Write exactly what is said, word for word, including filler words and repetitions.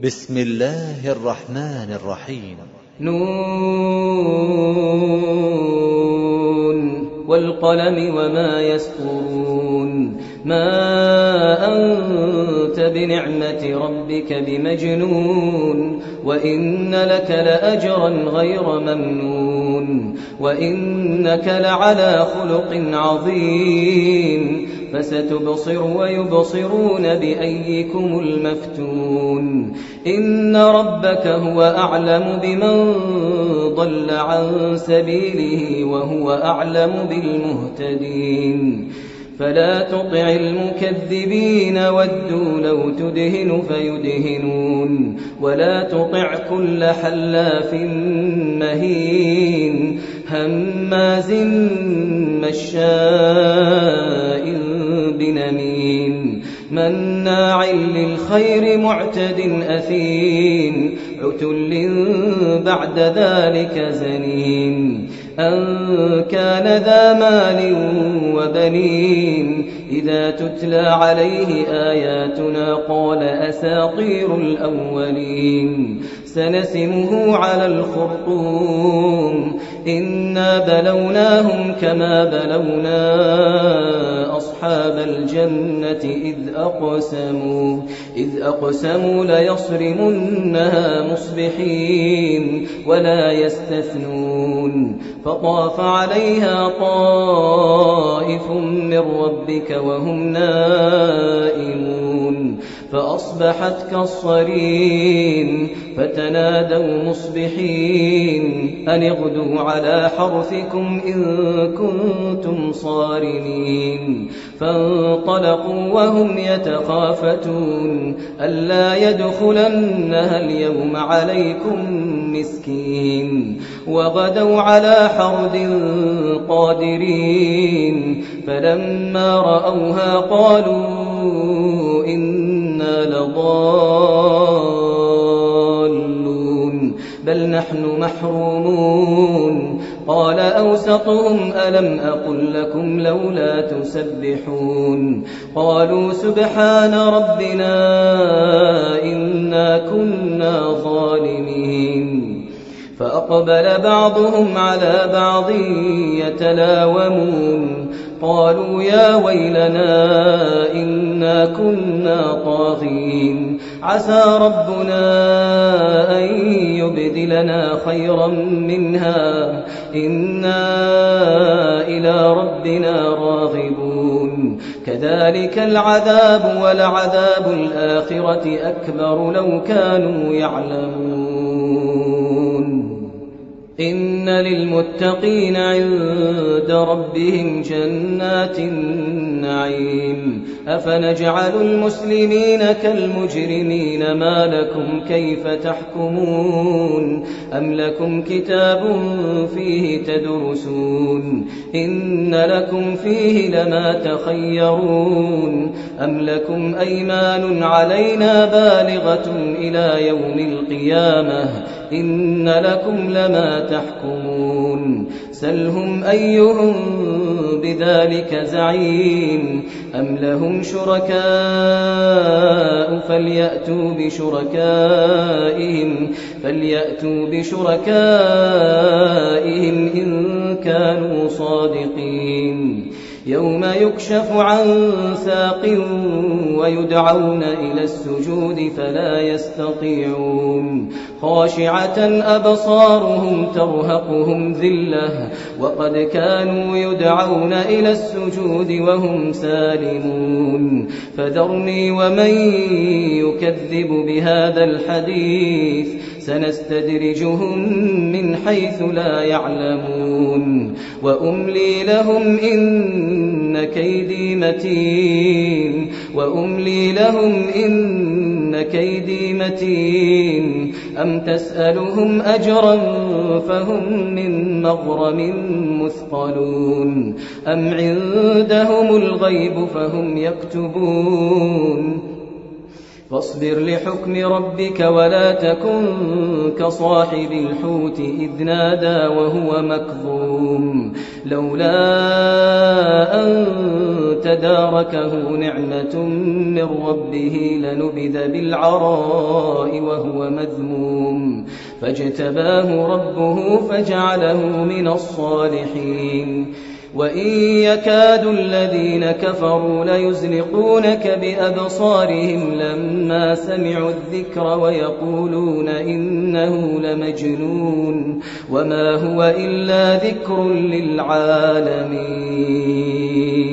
بسم الله الرحمن الرحيم. نون والقلم وما يسطرون. ما أنت بنعمة ربك بمجنون، وإن لك لأجرا غير ممنون، وإنك لعلى خلق عظيم. فستبصر ويبصرون بأيكم المفتون. إن ربك هو أعلم بمن ضل عن سبيله وهو أعلم بالمهتدين. فلا تطع المكذبين ودوا لو تدهن فيدهنون، ولا تطع كل حلاف مهين هماز مشاء بنميم مناع للخير معتد أثيم عتل بعد ذلك زنيم. أن كان ذا مال وبنين إذا تتلى عليه آياتنا قال أساطير الأولين. سنسمه على الخرطوم. إنا بلوناهم كما بلونا أصحاب الجنة إذ أقسموا إذ أقسموا ليصرمنها مصبحين ولا يستثنون. فطاف عليها طائف من ربك وهم نائمون فأصبحت كالصريم. فتنادوا مصبحين أن اغدوا على حرثكم إن كنتم صارمين. فانطلقوا وهم يتخافتون ألا يدخلنها اليوم عليكم مسكين. وغدوا على حرد قادرين. فلما رأوها قالوا إنا لضالون بل نحن محرومون. قال أوسطهم ألم أقل لكم لولا تسبحون. قالوا سبحان ربنا إنا كنا ظالمين. فأقبل بعضهم على بعض يتلاومون قالوا يا ويلنا إنا كنا طاغين عسى ربنا أن يبدلنا خيرا منها إنا إلى ربنا راغبون. كذلك العذاب ولعذاب الآخرة أكبر لو كانوا يعلمون. إن للمتقين عند ربهم جنات النعيم. أفنجعل المسلمين كالمجرمين ما لكم كيف تحكمون. أم لكم كتاب فيه تدرسون إن لكم فيه لما تخيرون. أم لكم أيمان علينا بالغة إلى يوم القيامة إن لكم لما تحكمون. سلهم أيهم بذلك زعيم. أم لهم شركاء فليأتوا بشركائهم فليأتوا بشركائهم إن كانوا صادقين. يوم يكشف عن ساق ويدعون إلى السجود فلا يستطيعون. خاشعة أبصارهم ترهقهم ذلة وقد كانوا يدعون إلى السجود وهم سالمون. فذرني ومن يكذب بهذا الحديث سنستدرجهم من حيث لا يعلمون. وأملي لهم إن كيدي متين وأملي لهم إن كيدي متين. أم تسألهم أجرا فهم من مغرم مثقلون. أم عندهم الغيب فهم يكتبون. فاصبر لحكم ربك ولا تكن كصاحب الحوت إذ نادى وهو مكظوم لولا أن تداركه نعمة من ربه لنبذ بالعراء وهو مذموم فاجتباه ربه فجعله من الصالحين وإن يكاد الذين كفروا ليزلقونك بأبصارهم لما سمعوا الذكر ويقولون إنه لمجنون وما هو إلا ذكر للعالمين.